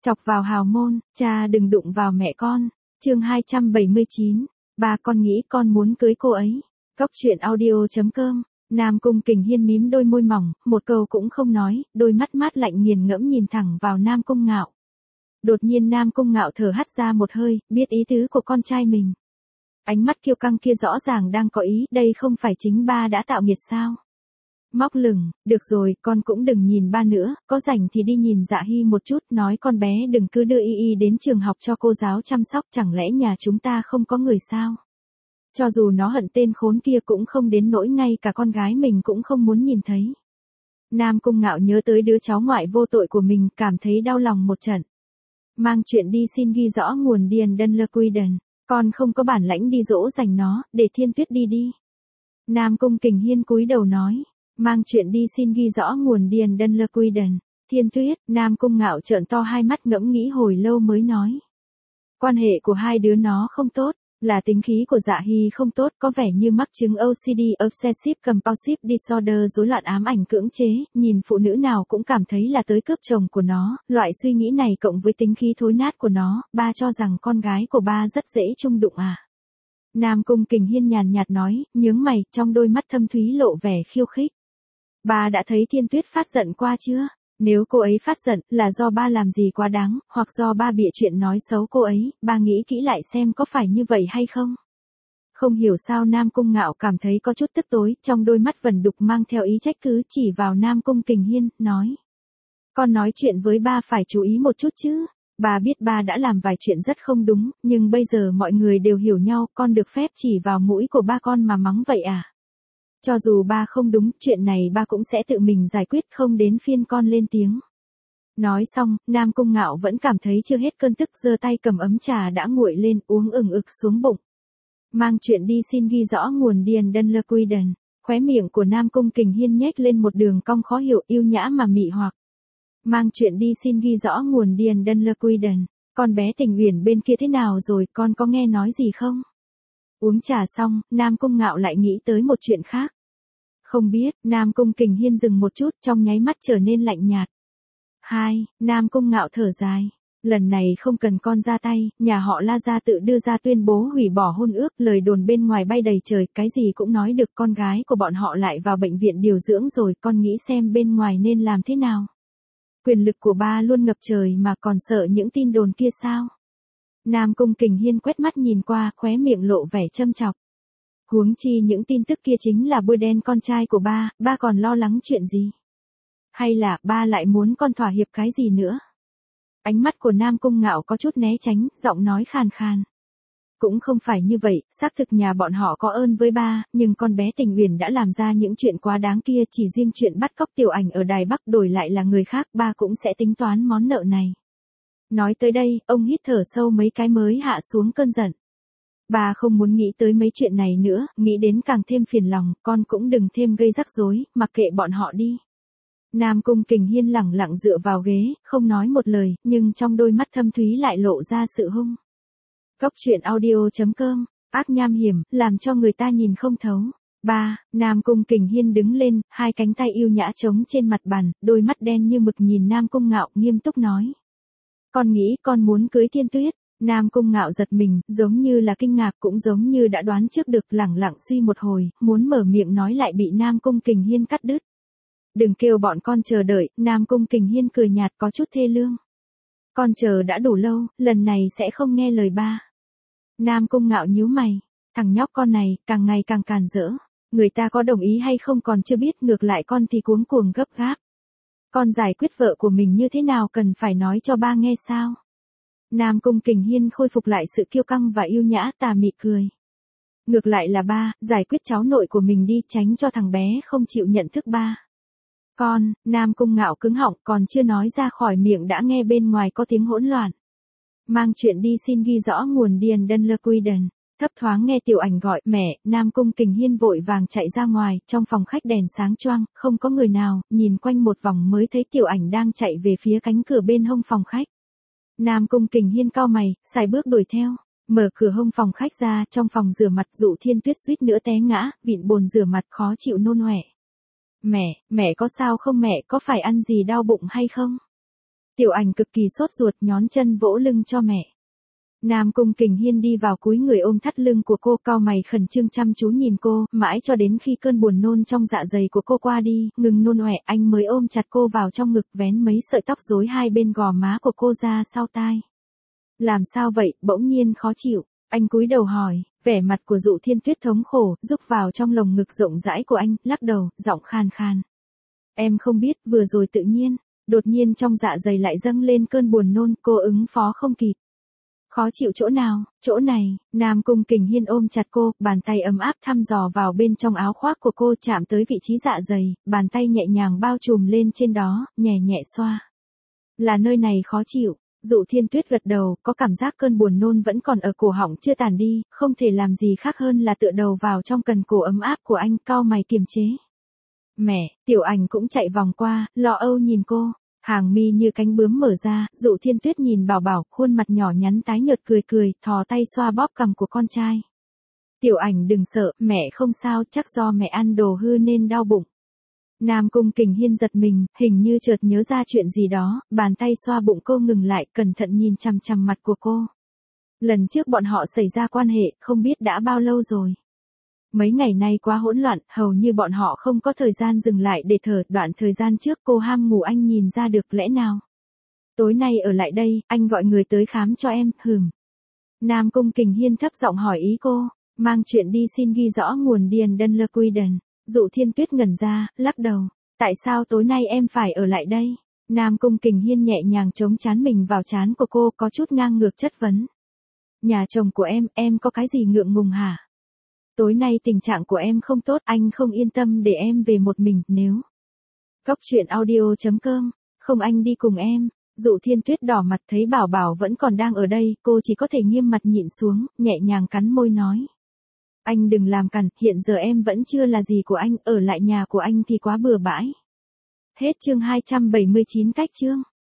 Chọc vào hào môn, cha đừng đụng vào mẹ con. Chương 279. Ba con nghĩ con muốn cưới cô ấy. Góc truyện audio.com. Nam Cung Kình Hiên mím đôi môi mỏng, một câu cũng không nói, đôi mắt mát lạnh nghiền ngẫm nhìn thẳng vào Nam Cung Ngạo. Đột nhiên Nam Cung Ngạo thở hắt ra một hơi, biết ý tứ của con trai mình. Ánh mắt kiêu căng kia rõ ràng đang có ý, đây không phải chính ba đã tạo nghiệt sao? Móc lửng, được rồi, con cũng đừng nhìn ba nữa, có rảnh thì đi nhìn Dạ Hy một chút, nói con bé đừng cứ đưa y đến trường học cho cô giáo chăm sóc, chẳng lẽ nhà chúng ta không có người sao? Cho dù nó hận tên khốn kia cũng không đến nỗi ngay cả con gái mình cũng không muốn nhìn thấy. Nam Cung Ngạo nhớ tới đứa cháu ngoại vô tội của mình, cảm thấy đau lòng một trận. Mang chuyện đi xin ghi rõ nguồn điền đơn lơ quy đần, con không có bản lãnh đi dỗ dành nó, để Thiên Tuyết đi đi. Nam Cung Kình Hiên cúi đầu nói, mang chuyện đi xin ghi rõ nguồn điền đơn lơ quy đần. Thiên Tuyết, Nam Cung Ngạo trợn to hai mắt ngẫm nghĩ hồi lâu mới nói. Quan hệ của hai đứa nó không tốt. Là tính khí của Dạ Hy không tốt, có vẻ như mắc chứng OCD, Obsessive Compulsive Disorder, rối loạn ám ảnh cưỡng chế, nhìn phụ nữ nào cũng cảm thấy là tới cướp chồng của nó, loại suy nghĩ này cộng với tính khí thối nát của nó, ba cho rằng con gái của ba rất dễ chung đụng à. Nam Cung Kình Hiên nhàn nhạt nói, nhướng mày, trong đôi mắt thâm thúy lộ vẻ khiêu khích. Ba đã thấy Thiên Tuyết phát giận qua chưa? Nếu cô ấy phát giận là do ba làm gì quá đáng, hoặc do ba bịa chuyện nói xấu cô ấy, ba nghĩ kỹ lại xem có phải như vậy hay không. Không hiểu sao Nam Cung Ngạo cảm thấy có chút tức tối, trong đôi mắt vẩn đục mang theo ý trách cứ chỉ vào Nam Cung Kình Hiên, nói. Con nói chuyện với ba phải chú ý một chút chứ. Ba biết ba đã làm vài chuyện rất không đúng, nhưng bây giờ mọi người đều hiểu nhau, con được phép chỉ vào mũi của ba con mà mắng vậy à? Cho dù ba không đúng, chuyện này ba cũng sẽ tự mình giải quyết, không đến phiên con lên tiếng. Nói xong, Nam Cung Ngạo vẫn cảm thấy chưa hết cơn tức, giơ tay cầm ấm trà đã nguội lên, uống ừng ực xuống bụng. Mang chuyện đi xin ghi rõ nguồn điền đơn lơ quy đần. Khóe miệng của Nam Cung Kình Hiên nhếch lên một đường cong khó hiểu, yêu nhã mà mị hoặc. Mang chuyện đi xin ghi rõ nguồn điền đơn lơ quy đần. Con bé Tình Uyển bên kia thế nào rồi, con có nghe nói gì không? Uống trà xong, Nam Cung Ngạo lại nghĩ tới một chuyện khác. Không biết, Nam Cung Kình Hiên dừng một chút, trong nháy mắt trở nên lạnh nhạt. Nam Cung Ngạo thở dài. Lần này không cần con ra tay, nhà họ La Gia tự đưa ra tuyên bố hủy bỏ hôn ước, lời đồn bên ngoài bay đầy trời, cái gì cũng nói được, con gái của bọn họ lại vào bệnh viện điều dưỡng rồi, con nghĩ xem bên ngoài nên làm thế nào. Quyền lực của ba luôn ngập trời mà còn sợ những tin đồn kia sao? Nam Cung Kình Hiên quét mắt nhìn qua, khóe miệng lộ vẻ châm chọc. Huống chi những tin tức kia chính là bôi đen con trai của ba còn lo lắng chuyện gì? Hay là ba lại muốn con thỏa hiệp cái gì nữa? Ánh mắt của Nam Cung Ngạo có chút né tránh, giọng nói khàn khàn. Cũng không phải như vậy, xác thực nhà bọn họ có ơn với ba, nhưng con bé Tình Uyển đã làm ra những chuyện quá đáng kia, chỉ riêng chuyện bắt cóc Tiểu Ảnh ở Đài Bắc đổi lại là người khác, ba cũng sẽ tính toán món nợ này. Nói tới đây, ông hít thở sâu mấy cái mới hạ xuống cơn giận. Bà không muốn nghĩ tới mấy chuyện này nữa, nghĩ đến càng thêm phiền lòng, con cũng đừng thêm gây rắc rối, mặc kệ bọn họ đi. Nam Cung Kình Hiên lẳng lặng dựa vào ghế, không nói một lời, nhưng trong đôi mắt thâm thúy lại lộ ra sự hung. Góc truyện audio.com, ác nham hiểm, làm cho người ta nhìn không thấu. Nam Cung Kình Hiên đứng lên, hai cánh tay yêu nhã trống trên mặt bàn, đôi mắt đen như mực nhìn Nam Cung Ngạo, nghiêm túc nói. Con nghĩ con muốn cưới Thiên Tuyết. Nam Cung Ngạo giật mình, giống như là kinh ngạc cũng giống như đã đoán trước được, lẳng lặng suy một hồi, muốn mở miệng nói lại bị Nam Cung Kình Hiên cắt đứt. Đừng kêu bọn con chờ đợi, Nam Cung Kình Hiên cười nhạt có chút thê lương. Con chờ đã đủ lâu, lần này sẽ không nghe lời ba. Nam Cung Ngạo nhíu mày, thằng nhóc con này, càng ngày càng càn rỡ. Người ta có đồng ý hay không còn chưa biết, ngược lại con thì cuống cuồng gấp gáp. Con giải quyết vợ của mình như thế nào cần phải nói cho ba nghe sao? Nam Cung Kình Hiên khôi phục lại sự kiêu căng và yêu nhã, tà mị cười. Ngược lại là ba, giải quyết cháu nội của mình đi, tránh cho thằng bé không chịu nhận thức ba. Con, Nam Cung Ngạo cứng họng, còn chưa nói ra khỏi miệng đã nghe bên ngoài có tiếng hỗn loạn. Mang chuyện đi xin ghi rõ nguồn điền đơn lơ quy đần. Thấp thoáng nghe Tiểu Ảnh gọi mẹ, Nam Cung Kình Hiên vội vàng chạy ra ngoài, trong phòng khách đèn sáng choang, không có người nào, nhìn quanh một vòng mới thấy Tiểu Ảnh đang chạy về phía cánh cửa bên hông phòng khách. Nam Cung Kình Hiên cau mày, sải bước đuổi theo, mở cửa hông phòng khách ra, trong phòng rửa mặt Dụ Thiên Tuyết suýt nữa té ngã, vịn bồn rửa mặt khó chịu nôn ọe. Mẹ có sao không mẹ, có phải ăn gì đau bụng hay không? Tiểu Ảnh cực kỳ sốt ruột nhón chân vỗ lưng cho mẹ. Nam Cung Kình Hiên đi vào cúi người ôm thắt lưng của cô, cau mày khẩn trương chăm chú nhìn cô, mãi cho đến khi cơn buồn nôn trong dạ dày của cô qua đi, ngừng nôn ọe, anh mới ôm chặt cô vào trong ngực, vén mấy sợi tóc rối hai bên gò má của cô ra sau tai. Làm sao vậy, bỗng nhiên khó chịu, anh cúi đầu hỏi, vẻ mặt của Dụ Thiên Tuyết thống khổ, rúc vào trong lồng ngực rộng rãi của anh, lắc đầu, giọng khan khan. Em không biết, vừa rồi tự nhiên, đột nhiên trong dạ dày lại dâng lên cơn buồn nôn, cô ứng phó không kịp. Khó chịu chỗ nào, chỗ này, Nam Cung Kình Hiên ôm chặt cô, bàn tay ấm áp thăm dò vào bên trong áo khoác của cô, chạm tới vị trí dạ dày, bàn tay nhẹ nhàng bao trùm lên trên đó, nhẹ nhẹ xoa. Là nơi này khó chịu, Dụ Thiên Tuyết gật đầu, có cảm giác cơn buồn nôn vẫn còn ở cổ họng chưa tàn đi, không thể làm gì khác hơn là tựa đầu vào trong cần cổ ấm áp của anh, cau mày kiềm chế. Mẹ, Tiểu Ảnh cũng chạy vòng qua, lo âu nhìn cô. Hàng mi như cánh bướm mở ra, Dụ Thiên Tuyết nhìn Bảo Bảo, khuôn mặt nhỏ nhắn tái nhợt cười cười, thò tay xoa bóp cằm của con trai. Tiểu Ảnh đừng sợ, mẹ không sao, chắc do mẹ ăn đồ hư nên đau bụng. Nam Cung Kình Hiên giật mình, hình như chợt nhớ ra chuyện gì đó, bàn tay xoa bụng cô ngừng lại, cẩn thận nhìn chằm chằm mặt của cô. Lần trước bọn họ xảy ra quan hệ, không biết đã bao lâu rồi. Mấy ngày nay quá hỗn loạn, hầu như bọn họ không có thời gian dừng lại để thở, đoạn thời gian trước cô ham ngủ anh nhìn ra được lẽ nào. Tối nay ở lại đây, anh gọi người tới khám cho em, Nam Cung Kình Hiên thấp giọng hỏi ý cô, mang chuyện đi xin ghi rõ nguồn điền đơn lơ quy đần. Dụ Thiên Tuyết ngẩn ra, lắc đầu, tại sao tối nay em phải ở lại đây? Nam Cung Kình Hiên nhẹ nhàng chống trán mình vào trán của cô, có chút ngang ngược chất vấn. Nhà chồng của em có cái gì ngượng ngùng hả? Tối nay tình trạng của em không tốt, anh không yên tâm để em về một mình, nếu. Goctruyện audio.com, không anh đi cùng em. Dụ Thiên Tuyết đỏ mặt thấy Bảo Bảo vẫn còn đang ở đây, cô chỉ có thể nghiêm mặt nhịn xuống, nhẹ nhàng cắn môi nói. Anh đừng làm cằn, hiện giờ em vẫn chưa là gì của anh, ở lại nhà của anh thì quá bừa bãi. Hết chương 279 cách chương.